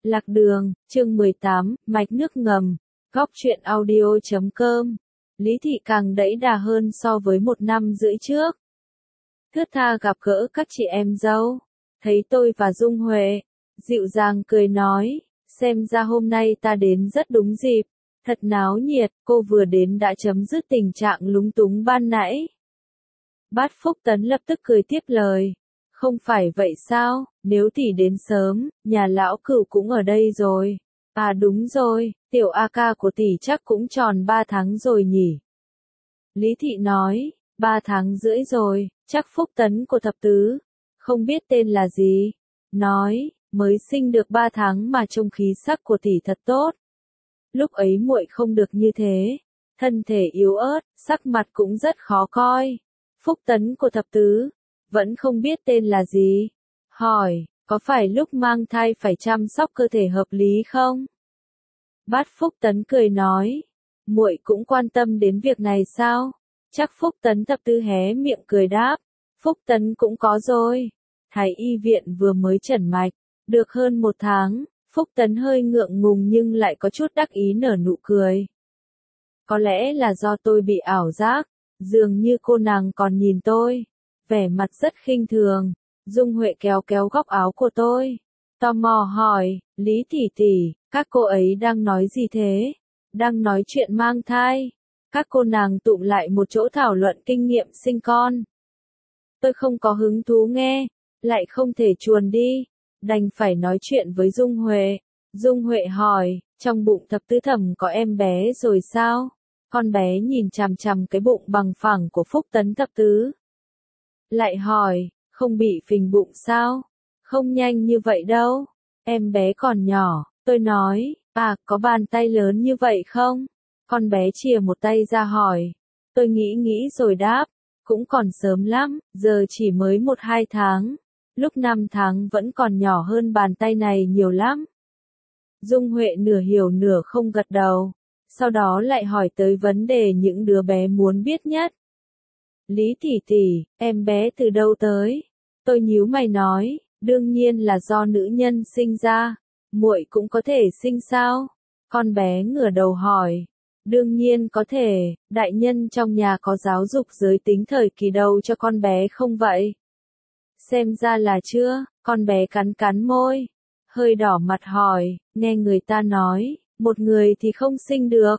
Lạc đường, chương 18, mạch nước ngầm, góc truyện audio.com. Lý Thị càng đẫy đà hơn so với 1 năm rưỡi trước. Thướt tha gặp gỡ các chị em dâu, thấy tôi và Dung Huệ, dịu dàng cười nói, xem ra hôm nay ta đến rất đúng dịp, thật náo nhiệt, cô vừa đến đã chấm dứt tình trạng lúng túng ban nãy. Bát Phúc Tấn lập tức cười tiếp lời. Không phải vậy sao, nếu tỷ đến sớm, nhà lão Cửu cũng ở đây rồi. À đúng rồi, tiểu A ca của tỷ chắc cũng tròn 3 tháng rồi nhỉ. Lý Thị nói, 3 tháng rưỡi rồi, chắc Phúc Tấn của thập tứ. Không biết tên là gì. Nói, mới sinh được 3 tháng mà trông khí sắc của tỷ thật tốt. Lúc ấy muội không được như thế. Thân thể yếu ớt, sắc mặt cũng rất khó coi. Phúc Tấn của thập tứ. Vẫn không biết tên là gì. Hỏi, có phải lúc mang thai phải chăm sóc cơ thể hợp lý không? Bát Phúc Tấn cười nói, muội cũng quan tâm đến việc này sao? Chắc Phúc Tấn thập tứ hé miệng cười đáp, Phúc Tấn cũng có rồi. Thái y viện vừa mới chẩn mạch, được hơn 1 tháng, Phúc Tấn hơi ngượng ngùng nhưng lại có chút đắc ý nở nụ cười. Có lẽ là do tôi bị ảo giác, dường như cô nàng còn nhìn tôi. Vẻ mặt rất khinh thường, Dung Huệ kéo kéo góc áo của tôi. Tò mò hỏi, Lý tỷ tỷ, các cô ấy đang nói gì thế? Đang nói chuyện mang thai. Các cô nàng tụm lại một chỗ thảo luận kinh nghiệm sinh con. Tôi không có hứng thú nghe, lại không thể chuồn đi. Đành phải nói chuyện với Dung Huệ. Dung Huệ hỏi, trong bụng thập tứ thẩm có em bé rồi sao? Con bé nhìn chằm chằm cái bụng bằng phẳng của Phúc Tấn thập tứ. Lại hỏi, không bị phình bụng sao? Không nhanh như vậy đâu. Em bé còn nhỏ, tôi nói, à, có bàn tay lớn như vậy không? Con bé chìa một tay ra hỏi. Tôi nghĩ rồi đáp, cũng còn sớm lắm, giờ chỉ mới 1-2 tháng. Lúc 5 tháng vẫn còn nhỏ hơn bàn tay này nhiều lắm. Dung Huệ nửa hiểu nửa không gật đầu. Sau đó lại hỏi tới vấn đề những đứa bé muốn biết nhất. Lý tỷ tỷ, em bé từ đâu tới? Tôi nhíu mày nói, đương nhiên là do nữ nhân sinh ra. Muội cũng có thể sinh sao? Con bé ngửa đầu hỏi. Đương nhiên có thể, đại nhân trong nhà có giáo dục giới tính thời kỳ đầu cho con bé không vậy? Xem ra là chưa, con bé cắn cắn môi. Hơi đỏ mặt hỏi, nghe người ta nói, một người thì không sinh được.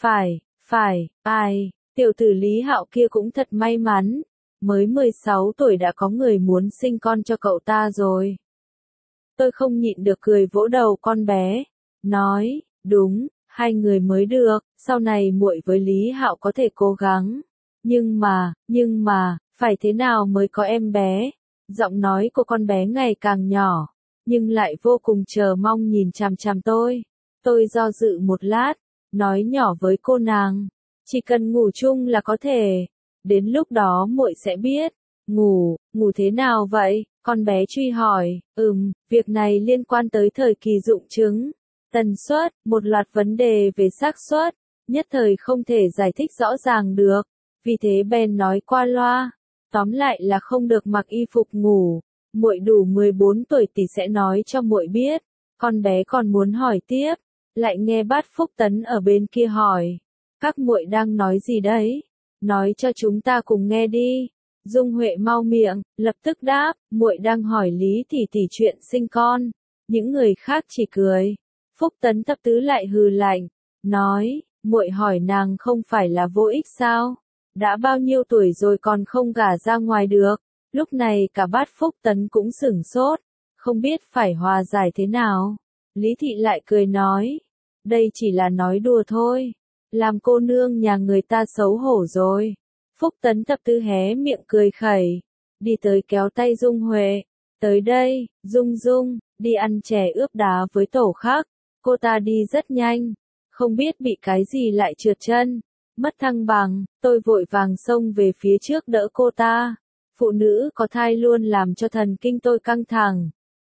Phải, ai? Tiểu tử Lý Hạo kia cũng thật may mắn, mới 16 tuổi đã có người muốn sinh con cho cậu ta rồi. Tôi không nhịn được cười vỗ đầu con bé, nói, đúng, 2 người mới được, sau này muội với Lý Hạo có thể cố gắng. Nhưng mà, phải thế nào mới có em bé? Giọng nói của con bé ngày càng nhỏ, nhưng lại vô cùng chờ mong nhìn chằm chằm tôi. Tôi do dự một lát, nói nhỏ với cô nàng. Chỉ cần ngủ chung là có thể. Đến lúc đó muội sẽ biết. Ngủ thế nào vậy? Con bé truy hỏi. Việc này liên quan tới thời kỳ rụng trứng, tần suất, một loạt vấn đề về xác suất, nhất thời không thể giải thích rõ ràng được. Vì thế bèn nói qua loa. Tóm lại là không được mặc y phục ngủ. Muội đủ 14 tuổi thì sẽ nói cho muội biết. Con bé còn muốn hỏi tiếp, lại nghe Bát Phúc Tấn ở bên kia hỏi. Các muội đang nói gì đấy? Nói cho chúng ta cùng nghe đi. Dung Huệ mau miệng, lập tức đáp, muội đang hỏi Lý tỷ tỷ chuyện sinh con. Những người khác chỉ cười. Phúc Tấn thập tứ lại hừ lạnh, nói, muội hỏi nàng không phải là vô ích sao? Đã bao nhiêu tuổi rồi còn không gả ra ngoài được? Lúc này cả Bát Phúc Tấn cũng sửng sốt, không biết phải hòa giải thế nào. Lý Thị lại cười nói, đây chỉ là nói đùa thôi. Làm cô nương nhà người ta xấu hổ rồi. Phúc Tấn thập tứ hé miệng cười khẩy, đi tới kéo tay Dung Huệ. Tới đây, Dung, đi ăn chè ướp đá với tổ khác. Cô ta đi rất nhanh, không biết bị cái gì lại trượt chân, mất thăng bằng. Tôi vội vàng xông về phía trước đỡ cô ta. Phụ nữ có thai luôn làm cho thần kinh tôi căng thẳng.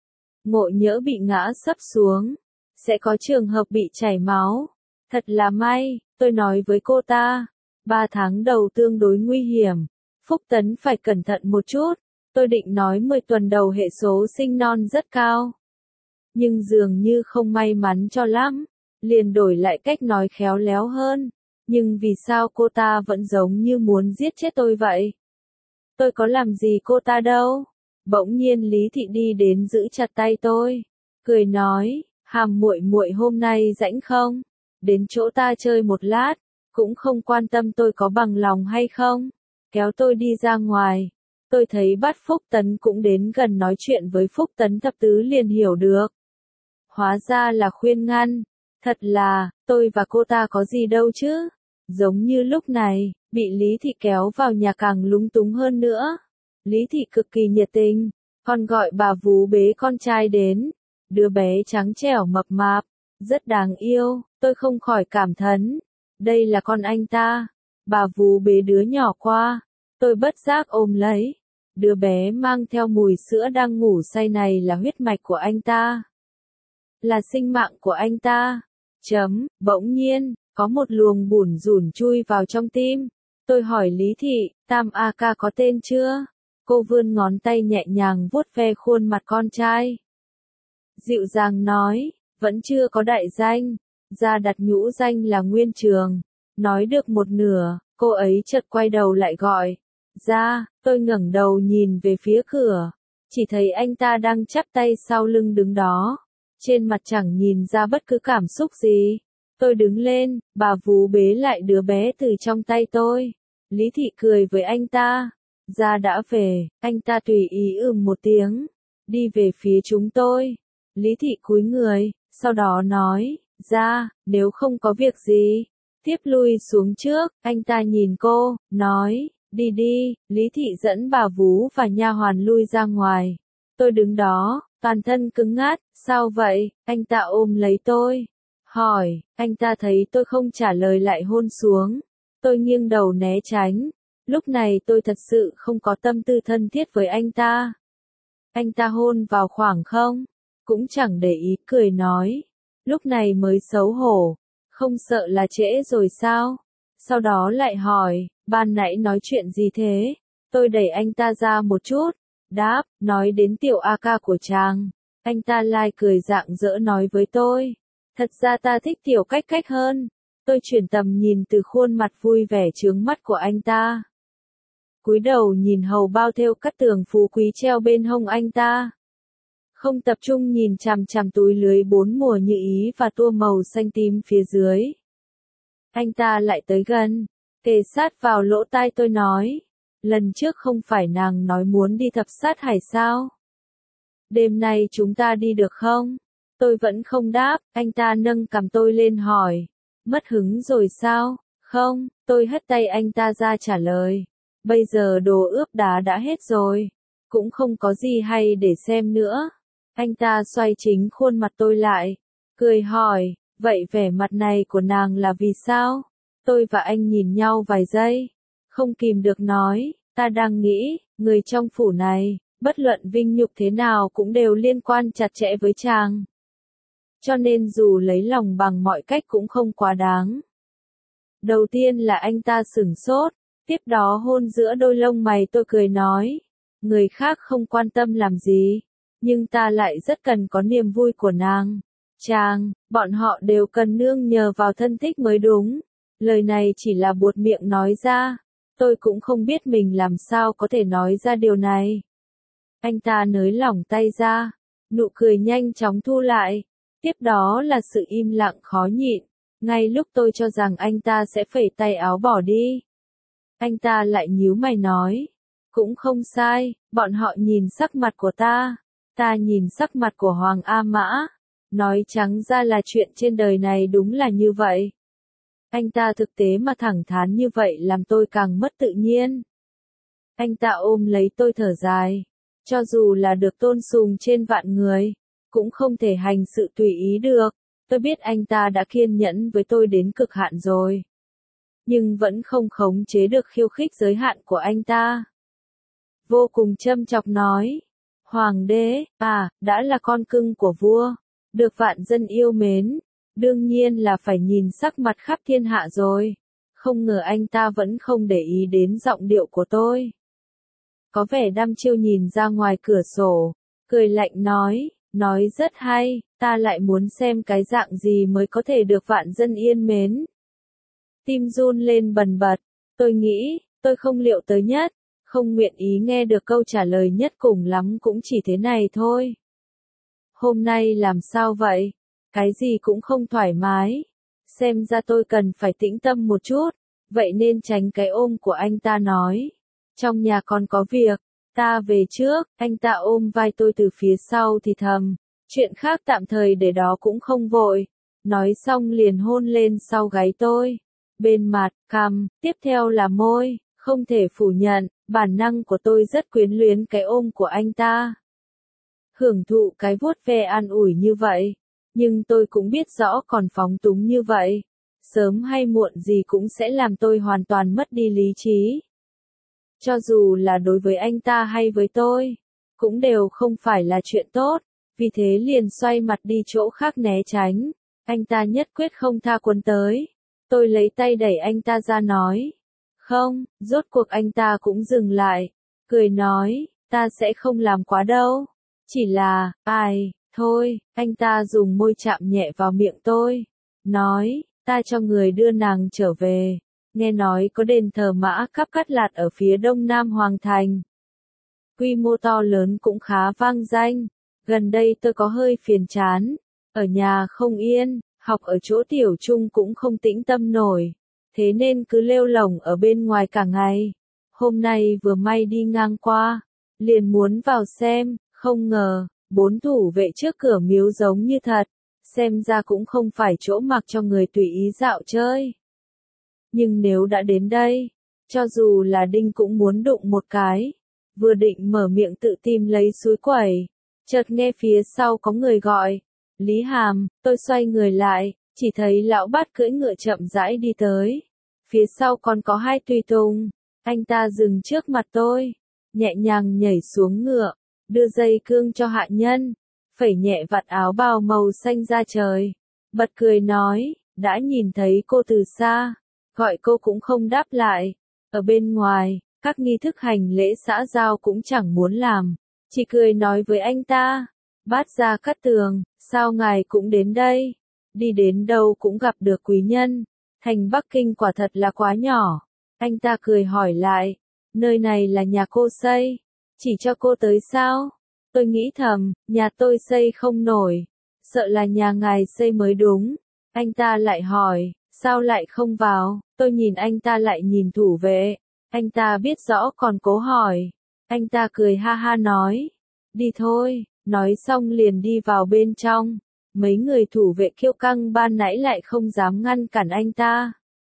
Ngộ nhỡ bị ngã sấp xuống, sẽ có trường hợp bị chảy máu. Thật là may, tôi nói với cô ta. 3 tháng đầu tương đối nguy hiểm. Phúc Tấn phải cẩn thận một chút. Tôi định nói 10 tuần đầu hệ số sinh non rất cao. nhưng dường như không may mắn cho lắm, liền đổi lại cách nói khéo léo hơn. Nhưng vì sao cô ta vẫn giống như muốn giết chết tôi vậy? Tôi có làm gì cô ta đâu. Bỗng nhiên Lý Thị đi đến giữ chặt tay tôi, cười nói, Hàm muội muội hôm nay rảnh không? Đến chỗ ta chơi một lát, cũng không quan tâm tôi có bằng lòng hay không. Kéo tôi đi ra ngoài. Tôi thấy bắt Phúc Tấn cũng đến gần nói chuyện với Phúc Tấn thập tứ liền hiểu được. Hóa ra là khuyên ngăn. Thật là, tôi và cô ta có gì đâu chứ. Giống như lúc này, bị Lý Thị kéo vào nhà càng lúng túng hơn nữa. Lý Thị cực kỳ nhiệt tình, còn gọi bà vú bế con trai đến. Đứa bé trắng trẻo mập mạp, rất đáng yêu, tôi không khỏi cảm thán. Đây là con anh ta. Bà vú bế đứa nhỏ qua, tôi bất giác ôm lấy. Đứa bé mang theo mùi sữa đang ngủ say này là huyết mạch của anh ta. Là sinh mạng của anh ta. Bỗng nhiên, có một luồng bủn rủn chui vào trong tim. Tôi hỏi Lý Thị, Tam A ca có tên chưa? Cô vươn ngón tay nhẹ nhàng vuốt ve khuôn mặt con trai. Dịu dàng nói, vẫn chưa có đại danh. Gia đặt nhũ danh là Nguyên Trường. Nói được một nửa, cô ấy chợt quay đầu lại gọi. Gia, tôi ngẩng đầu nhìn về phía cửa. Chỉ thấy anh ta đang chắp tay sau lưng đứng đó. Trên mặt chẳng nhìn ra bất cứ cảm xúc gì. Tôi đứng lên, bà vú bế lại đứa bé từ trong tay tôi. Lý Thị cười với anh ta. Gia đã về, anh ta tùy ý một tiếng. Đi về phía chúng tôi. Lý Thị cúi người, sau đó nói, Gia, nếu không có việc gì, tiếp lui xuống trước. Anh ta nhìn cô, nói, đi đi. Lý Thị dẫn bà vú và nha hoàn lui ra ngoài. Tôi đứng đó, toàn thân cứng ngắc. Sao vậy? Anh ta ôm lấy tôi. Hỏi, anh ta thấy tôi không trả lời lại hôn xuống. Tôi nghiêng đầu né tránh. Lúc này tôi thật sự không có tâm tư thân thiết với anh ta. Anh ta hôn vào khoảng không? Cũng chẳng để ý, cười nói. Lúc này mới xấu hổ. Không sợ là trễ rồi sao? Sau đó lại hỏi, ban nãy nói chuyện gì thế? Tôi đẩy anh ta ra một chút. Đáp, nói đến tiểu A ca của chàng. Anh ta lai cười rạng rỡ nói với tôi. Thật ra ta thích tiểu cách cách hơn. Tôi chuyển tầm nhìn từ khuôn mặt vui vẻ chướng mắt của anh ta. Cúi đầu nhìn hầu bao thêu cắt tường phú quý treo bên hông anh ta. Không tập trung nhìn chằm chằm túi lưới 4 mùa như ý và tua màu xanh tím phía dưới. Anh ta lại tới gần, kề sát vào lỗ tai tôi nói. Lần trước không phải nàng nói muốn đi thập sát hải sao? Đêm nay chúng ta đi được không? Tôi vẫn không đáp, anh ta nâng cằm tôi lên hỏi. Mất hứng rồi sao? Không, tôi hất tay anh ta ra trả lời. Bây giờ đồ ướp đá đã hết rồi. Cũng không có gì hay để xem nữa. Anh ta xoay chính khuôn mặt tôi lại. Cười hỏi, vậy vẻ mặt này của nàng là vì sao? Tôi và anh nhìn nhau vài giây. Không kìm được nói, ta đang nghĩ, người trong phủ này, bất luận vinh nhục thế nào cũng đều liên quan chặt chẽ với chàng. Cho nên dù lấy lòng bằng mọi cách cũng không quá đáng. Đầu tiên là anh ta sửng sốt, tiếp đó hôn giữa đôi lông mày tôi cười nói. Người khác không quan tâm làm gì, nhưng ta lại rất cần có niềm vui của nàng. Chàng, bọn họ đều cần nương nhờ vào thân thích mới đúng. Lời này chỉ là buột miệng nói ra. Tôi cũng không biết mình làm sao có thể nói ra điều này. Anh ta nới lỏng tay ra, nụ cười nhanh chóng thu lại. Tiếp đó là sự im lặng khó nhịn. Ngay lúc tôi cho rằng anh ta sẽ phẩy tay áo bỏ đi, anh ta lại nhíu mày nói. Cũng không sai, bọn họ nhìn sắc mặt của ta nhìn sắc mặt của Hoàng A Mã. Nói trắng ra là chuyện trên đời này đúng là như vậy. Anh ta thực tế mà thẳng thắn như vậy làm tôi càng mất tự nhiên. Anh ta ôm lấy tôi thở dài. Cho dù là được tôn sùng trên vạn người, cũng không thể hành sự tùy ý được. Tôi biết anh ta đã kiên nhẫn với tôi đến cực hạn rồi. Nhưng vẫn không khống chế được khiêu khích giới hạn của anh ta. Vô cùng châm chọc nói. Hoàng đế, đã là con cưng của vua, được vạn dân yêu mến, đương nhiên là phải nhìn sắc mặt khắp thiên hạ rồi. Không ngờ anh ta vẫn không để ý đến giọng điệu của tôi. Có vẻ đăm chiêu nhìn ra ngoài cửa sổ, cười lạnh nói, Nói rất hay, ta lại muốn xem cái dạng gì mới có thể được vạn dân yên mến. Tim run lên bần bật, tôi nghĩ, tôi không liệu tới nhất, không nguyện ý nghe được câu trả lời nhất, cùng lắm cũng chỉ thế này thôi. Hôm nay làm sao vậy? Cái gì cũng không thoải mái. Xem ra tôi cần phải tĩnh tâm một chút, vậy nên tránh cái ôm của anh ta nói. Trong nhà còn có việc, ta về trước, anh ta ôm vai tôi từ phía sau thì thầm. Chuyện khác tạm thời để đó cũng không vội. Nói xong liền hôn lên sau gáy tôi. Bên mặt, cằm, tiếp theo là môi, không thể phủ nhận, bản năng của tôi rất quyến luyến cái ôm của anh ta. Hưởng thụ cái vuốt ve an ủi như vậy. Nhưng tôi cũng biết rõ còn phóng túng như vậy, sớm hay muộn gì cũng sẽ làm tôi hoàn toàn mất đi lý trí. Cho dù là đối với anh ta hay với tôi, cũng đều không phải là chuyện tốt, vì thế liền xoay mặt đi chỗ khác né tránh. Anh ta nhất quyết không tha cuốn tới. Tôi lấy tay đẩy anh ta ra nói. Không, rốt cuộc anh ta cũng dừng lại. Cười nói, ta sẽ không làm quá đâu. Chỉ là, thôi, anh ta dùng môi chạm nhẹ vào miệng tôi. Nói, ta cho người đưa nàng trở về. Nghe nói có đền thờ Mã Cáp Cát Lạt ở phía đông nam Hoàng Thành. Quy mô to lớn cũng khá vang danh. Gần đây tôi có hơi phiền chán. Ở nhà không yên, học ở chỗ tiểu trung cũng không tĩnh tâm nổi. Thế nên cứ lêu lổng ở bên ngoài cả ngày. Hôm nay vừa may đi ngang qua, liền muốn vào xem, không ngờ, 4 thủ vệ trước cửa miếu giống như thật. Xem ra cũng không phải chỗ mặc cho người tùy ý dạo chơi. Nhưng nếu đã đến đây, cho dù là Đinh cũng muốn đụng một cái. Vừa định mở miệng tự tìm lấy suối quẩy, chợt nghe phía sau có người gọi. Lý Hàm, tôi xoay người lại, chỉ thấy lão bát cưỡi ngựa chậm rãi đi tới. Phía sau còn có 2 tùy tùng. Anh ta dừng trước mặt tôi, nhẹ nhàng nhảy xuống ngựa, đưa dây cương cho hạ nhân, phẩy nhẹ vạt áo bào màu xanh ra trời. Bật cười nói, đã nhìn thấy cô từ xa, gọi cô cũng không đáp lại. Ở bên ngoài, các nghi thức hành lễ xã giao cũng chẳng muốn làm, chỉ cười nói với anh ta. Bát Gia Cát Tường, sao ngài cũng đến đây? Đi đến đâu cũng gặp được quý nhân. Thành Bắc Kinh quả thật là quá nhỏ. Anh ta cười hỏi lại, nơi này là nhà cô xây, chỉ cho cô tới sao? Tôi nghĩ thầm, nhà tôi xây không nổi, sợ là nhà ngài xây mới đúng. Anh ta lại hỏi, sao lại không vào? Tôi nhìn anh ta lại nhìn thủ vệ. Anh ta biết rõ còn cố hỏi. Anh ta cười ha ha nói, đi thôi. Nói xong liền đi vào bên trong. Mấy người thủ vệ kiêu căng ban nãy lại không dám ngăn cản anh ta.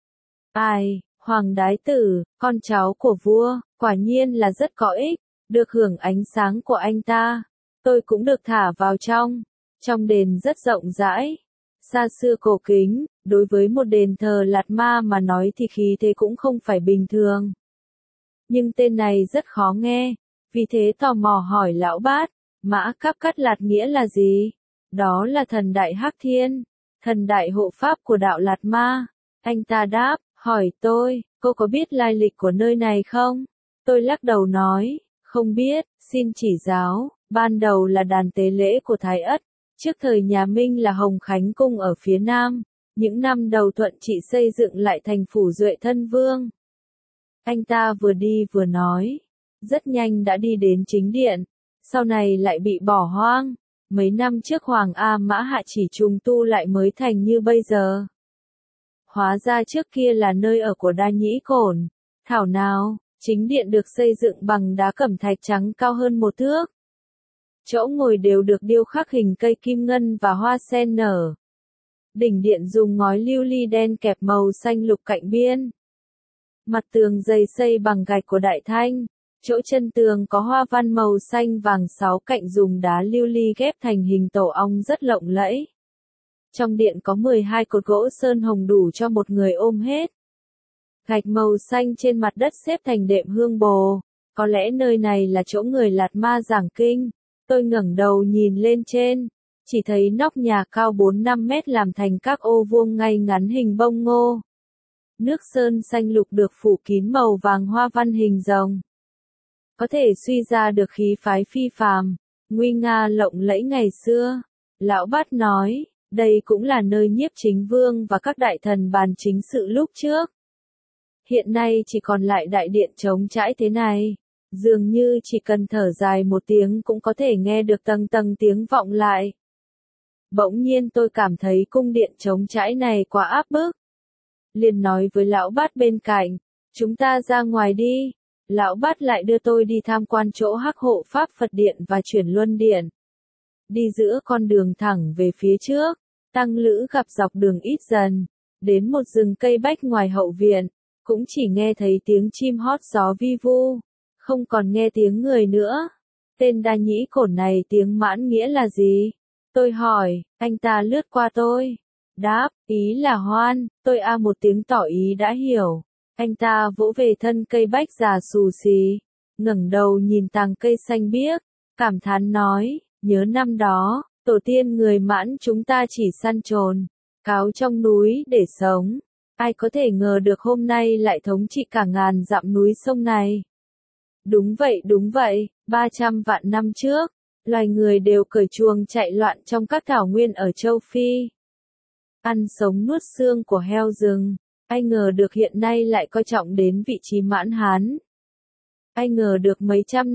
Hoàng đái tử, con cháu của vua, quả nhiên là rất có ích, được hưởng ánh sáng của anh ta. Tôi cũng được thả vào trong. Trong đền rất rộng rãi, xa xưa cổ kính, đối với một đền thờ Lạt Ma mà nói thì khí thế cũng không phải bình thường. Nhưng tên này rất khó nghe, vì thế tò mò hỏi lão bát, Mã Cáp Cát Lạt nghĩa là gì? Đó là thần đại Hắc Thiên, thần đại hộ pháp của đạo Lạt Ma. Anh ta đáp, hỏi tôi, cô có biết lai lịch của nơi này không? Tôi lắc đầu nói, không biết, xin chỉ giáo. Ban đầu là đàn tế lễ của Thái Ất, trước thời nhà Minh là Hồng Khánh Cung ở phía nam. Những năm đầu Thuận Trị xây dựng lại thành phủ Duệ Thân Vương. Anh ta vừa đi vừa nói, rất nhanh đã đi đến chính điện, sau này lại bị bỏ hoang. Mấy năm trước Hoàng A Mã Hạ chỉ trùng tu lại mới thành như bây giờ. Hóa ra trước kia là nơi ở của Đa Nhĩ Cổn. Thảo nào, chính điện được xây dựng bằng đá cẩm thạch trắng cao hơn 1 thước. Chỗ ngồi đều được điêu khắc hình cây kim ngân và hoa sen nở. Đỉnh điện dùng ngói lưu ly đen kẹp màu xanh lục cạnh biên. Mặt tường dày xây bằng gạch của Đại Thanh. Chỗ chân tường có hoa văn màu xanh vàng 6 cạnh dùng đá lưu ly ghép thành hình tổ ong rất lộng lẫy. Trong điện có 12 cột gỗ sơn hồng đủ cho một người ôm hết. Gạch màu xanh trên mặt đất xếp thành đệm hương bồ. Có lẽ nơi này là chỗ người Lạt Ma giảng kinh. Tôi ngẩng đầu nhìn lên trên, chỉ thấy nóc nhà cao 4-5 mét làm thành các ô vuông ngay ngắn hình bông ngô. Nước sơn xanh lục được phủ kín màu vàng hoa văn hình rồng. Có thể suy ra được khí phái phi phàm. nguy nga lộng lẫy ngày xưa. Lão Bát nói, đây cũng là nơi Nhiếp Chính Vương và các đại thần bàn chính sự lúc trước. Hiện nay chỉ còn lại đại điện trống trãi thế này. Dường như chỉ cần thở dài một tiếng cũng có thể nghe được tầng tầng tiếng vọng lại. Bỗng nhiên tôi cảm thấy cung điện trống trãi này quá áp bức. Liền nói với lão Bát bên cạnh, chúng ta ra ngoài đi. Lão Bát lại đưa tôi đi tham quan chỗ Hắc Hộ Pháp Phật Điện và Chuyển Luân Điện. Đi giữa con đường thẳng về phía trước, tăng lữ gặp dọc đường ít dần, đến một rừng cây bách ngoài hậu viện, cũng chỉ nghe thấy tiếng chim hót gió vi vu, không còn nghe tiếng người nữa. Tên đa nhĩ cổn này tiếng Mãn nghĩa là gì? Tôi hỏi, anh ta lướt qua tôi. Đáp, ý là hoan, tôi một tiếng tỏ ý đã hiểu. Anh ta vỗ về thân cây bách già xù xì, ngẩng đầu nhìn tàng cây xanh biếc, cảm thán nói, nhớ năm đó, tổ tiên người Mãn chúng ta chỉ săn trồn, cáo trong núi để sống. Ai có thể ngờ được hôm nay lại thống trị cả ngàn dặm núi sông này. Đúng vậy, 300 vạn năm trước, loài người đều cởi chuồng chạy loạn trong các thảo nguyên ở châu Phi. Ăn sống nuốt xương của heo rừng, ai ngờ được hiện nay lại coi trọng đến vị trí Mãn Hán. Ai ngờ được mấy trăm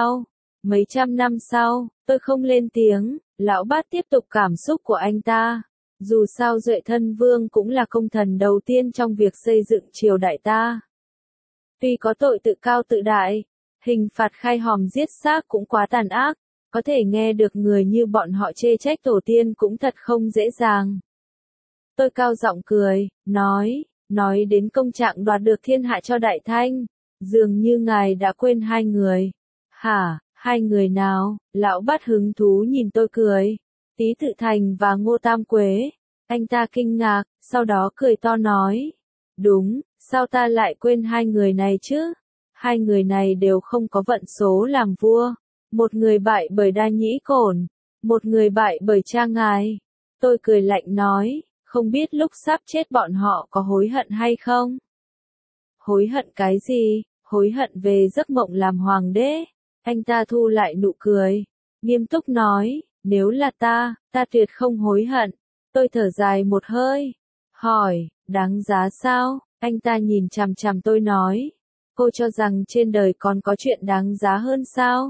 năm sau, tôi không lên tiếng, lão Bát tiếp tục cảm xúc của anh ta. Dù sao Duệ Thân Vương cũng là công thần đầu tiên trong việc xây dựng triều đại ta. Tuy có tội tự cao tự đại, hình phạt khai hòm giết xác cũng quá tàn ác, có thể nghe được người như bọn họ chê trách tổ tiên cũng thật không dễ dàng. Tôi cao giọng cười, nói đến công trạng đoạt được thiên hạ cho Đại Thanh, dường như ngài đã quên hai người. Hả, hai người nào? Lão Bát hứng thú nhìn tôi cười. Tý Tự Thành và Ngô Tam Quế. Anh ta kinh ngạc, sau đó cười to nói. Đúng, sao ta lại quên hai người này chứ? Hai người này đều không có vận số làm vua. Một người bại bởi đa nhĩ cổn, một người bại bởi cha ngài. Tôi cười lạnh nói, không biết lúc sắp chết bọn họ có hối hận hay không? Hối hận cái gì? Hối hận về giấc mộng làm hoàng đế. Anh ta thu lại nụ cười, nghiêm túc nói, nếu là ta tuyệt không hối hận. Tôi thở dài một hơi, hỏi, đáng giá sao? Anh ta nhìn chằm chằm tôi nói, cô cho rằng trên đời còn có chuyện đáng giá hơn sao?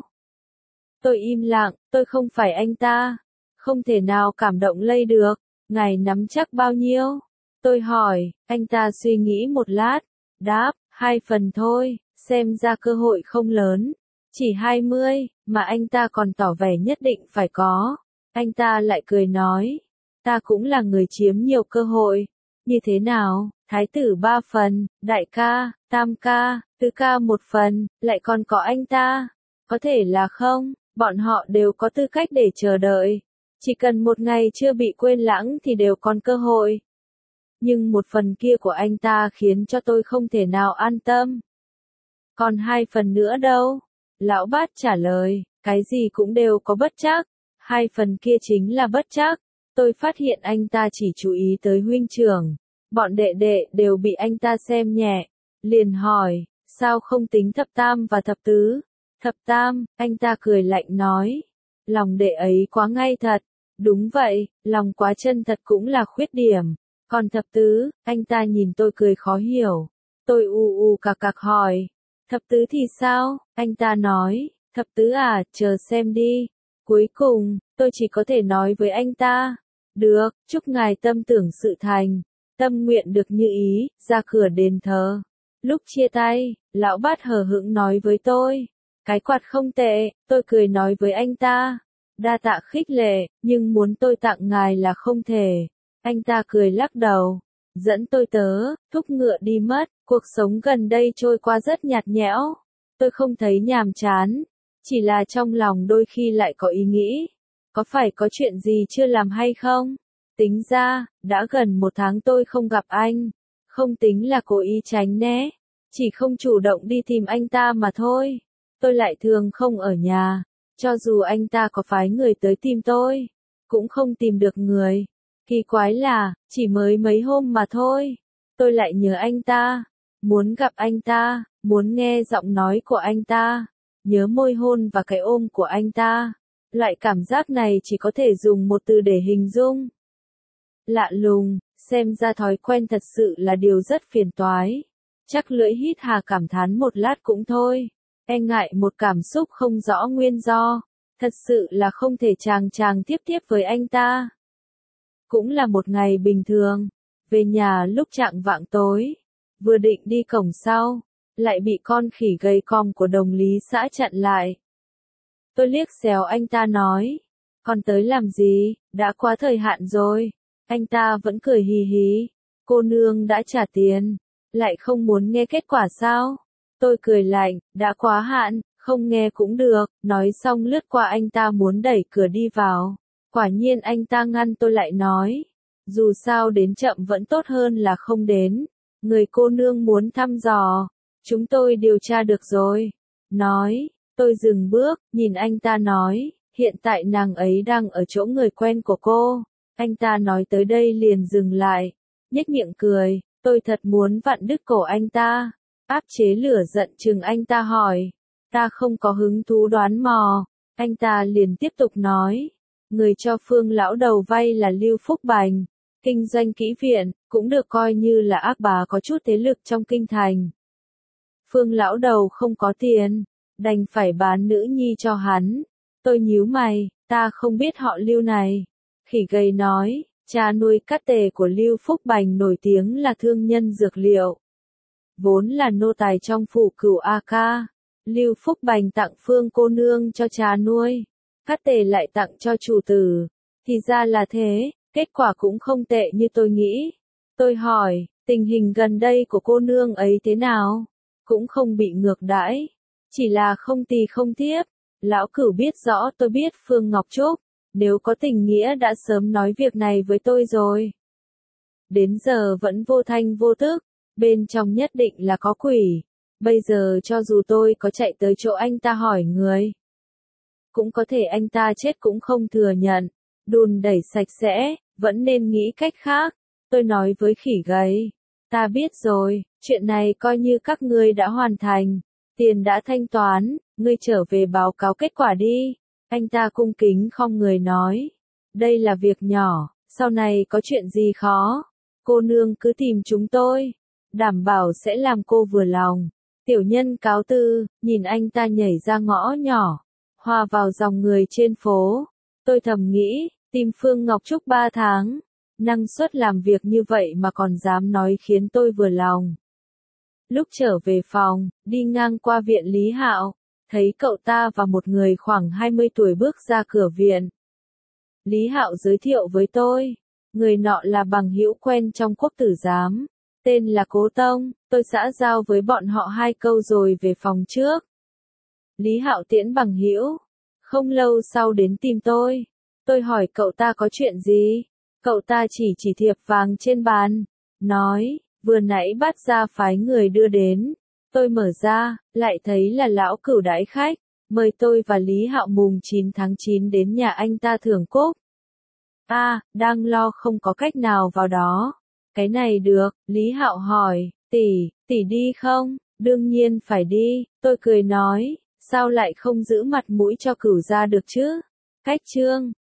Tôi im lặng, tôi không phải anh ta, không thể nào cảm động lây được. Ngài nắm chắc bao nhiêu? Tôi hỏi, anh ta suy nghĩ một lát, đáp, 2 phần thôi, xem ra cơ hội không lớn. Chỉ 20, mà anh ta còn tỏ vẻ nhất định phải có. Anh ta lại cười nói, ta cũng là người chiếm nhiều cơ hội. Như thế nào, thái tử 3 phần, đại ca, tam ca, tứ ca 1 phần, lại còn có anh ta. Có thể là không, bọn họ đều có tư cách để chờ đợi. Chỉ cần một ngày chưa bị quên lãng thì đều còn cơ hội. Nhưng 1 phần kia của anh ta khiến cho tôi không thể nào an tâm. Còn 2 phần nữa đâu? Lão Bát trả lời, cái gì cũng đều có bất trắc. 2 phần kia chính là bất trắc. Tôi phát hiện anh ta chỉ chú ý tới huynh trưởng. Bọn đệ đệ đều bị anh ta xem nhẹ. Liền hỏi, sao không tính thập tam và thập tứ? Thập tam, anh ta cười lạnh nói. Lòng đệ ấy quá ngay thật. Đúng vậy, lòng quá chân thật cũng là khuyết điểm. Còn thập tứ, anh ta nhìn tôi cười khó hiểu. Tôi cặc cặc hỏi. Thập tứ thì sao? Anh ta nói, thập tứ chờ xem đi. Cuối cùng, tôi chỉ có thể nói với anh ta. Được, chúc ngài tâm tưởng sự thành. Tâm nguyện được như ý, ra cửa đền thờ. Lúc chia tay, lão Bát hờ hững nói với tôi. Cái quạt không tệ, tôi cười nói với anh ta. Đa tạ khích lệ, nhưng muốn tôi tặng ngài là không thể. Anh ta cười lắc đầu. Dẫn tôi thúc ngựa đi mất. Cuộc sống gần đây trôi qua rất nhạt nhẽo. Tôi không thấy nhàm chán. Chỉ là trong lòng đôi khi lại có ý nghĩ. Có phải có chuyện gì chưa làm hay không? Tính ra, đã gần 1 tháng tôi không gặp anh. Không tính là cố ý tránh né. Chỉ không chủ động đi tìm anh ta mà thôi. Tôi lại thường không ở nhà. Cho dù anh ta có phái người tới tìm tôi, cũng không tìm được người. Kỳ quái là, chỉ mới mấy hôm mà thôi. Tôi lại nhớ anh ta. Muốn gặp anh ta, muốn nghe giọng nói của anh ta. Nhớ môi hôn và cái ôm của anh ta. Loại cảm giác này chỉ có thể dùng một từ để hình dung. Lạ lùng, xem ra thói quen thật sự là điều rất phiền toái. Chắc lưỡi hít hà cảm thán một lát cũng thôi. E ngại một cảm xúc không rõ nguyên do. Thật sự là không thể chàng tiếp với anh ta. Cũng là một ngày bình thường. Về nhà lúc chạng vạng tối. Vừa định đi cổng sau. Lại bị con khỉ gầy còm của đồng lý xã chặn lại. Tôi liếc xéo anh ta nói. Con tới làm gì, đã qua thời hạn rồi. Anh ta vẫn cười hì hì. Cô nương đã trả tiền. Lại không muốn nghe kết quả sao? Tôi cười lạnh, đã quá hạn, không nghe cũng được. Nói xong lướt qua anh ta muốn đẩy cửa đi vào. Quả nhiên anh ta ngăn tôi lại nói. Dù sao đến chậm vẫn tốt hơn là không đến. Người cô nương muốn thăm dò. Chúng tôi điều tra được rồi. Nói, tôi dừng bước, nhìn anh ta nói, hiện tại nàng ấy đang ở chỗ người quen của cô. Anh ta nói tới đây liền dừng lại, nhếch miệng cười, tôi thật muốn vặn đứt cổ anh ta. Áp chế lửa giận chừng anh ta hỏi, ta không có hứng thú đoán mò. Anh ta liền tiếp tục nói, người cho Phương lão đầu vay là Lưu Phúc Bành, kinh doanh kỹ viện, cũng được coi như là ác bá có chút thế lực trong kinh thành. Phương lão đầu không có tiền, đành phải bán nữ nhi cho hắn. Tôi nhíu mày, ta không biết họ Lưu này. Khỉ gầy nói, cha nuôi cát tề của Lưu Phúc Bành nổi tiếng là thương nhân dược liệu. Vốn là nô tài trong phủ Cửu A Ca. Lưu Phúc Bành tặng Phương cô nương cho cha nuôi. Cát tề lại tặng cho chủ tử. Thì ra là thế, kết quả cũng không tệ như tôi nghĩ. Tôi hỏi, tình hình gần đây của cô nương ấy thế nào? Cũng không bị ngược đãi. Chỉ là không tì không tiếp. Lão Cửu biết rõ tôi biết Phương Ngọc Trúc. Nếu có tình nghĩa đã sớm nói việc này với tôi rồi. Đến giờ vẫn vô thanh vô tức. Bên trong nhất định là có quỷ. Bây giờ cho dù tôi có chạy tới chỗ anh ta hỏi người. Cũng có thể anh ta chết cũng không thừa nhận. Đùn đẩy sạch sẽ, vẫn nên nghĩ cách khác. Tôi nói với khỉ gầy. Ta biết rồi, chuyện này coi như các ngươi đã hoàn thành. Tiền đã thanh toán, ngươi trở về báo cáo kết quả đi. Anh ta cung kính khom người nói. Đây là việc nhỏ, sau này có chuyện gì khó. Cô nương cứ tìm chúng tôi. Đảm bảo sẽ làm cô vừa lòng. Tiểu nhân cáo từ, nhìn anh ta nhảy ra ngõ nhỏ. Hòa vào dòng người trên phố. Tôi thầm nghĩ, tìm Phương Ngọc Trúc 3 tháng. Năng suất làm việc như vậy mà còn dám nói khiến tôi vừa lòng. Lúc trở về phòng, đi ngang qua viện Lý Hạo, thấy cậu ta và một người khoảng 20 tuổi bước ra cửa viện. Lý Hạo giới thiệu với tôi, người nọ là bằng hữu quen trong quốc tử giám, tên là Cố Tông, tôi xã giao với bọn họ 2 câu rồi về phòng trước. Lý Hạo tiễn bằng hữu, không lâu sau đến tìm tôi hỏi cậu ta có chuyện gì, cậu ta chỉ thiệp vàng trên bàn, nói, vừa nãy bắt ra phái người đưa đến. Tôi mở ra, lại thấy là lão Cửu đãi khách, mời tôi và Lý Hạo mùng 9 tháng 9 đến nhà anh ta thưởng cúc. Đang lo không có cách nào vào đó. Cái này được, Lý Hạo hỏi, tỷ đi không? Đương nhiên phải đi, tôi cười nói, sao lại không giữ mặt mũi cho Cửu gia được chứ? Cách chương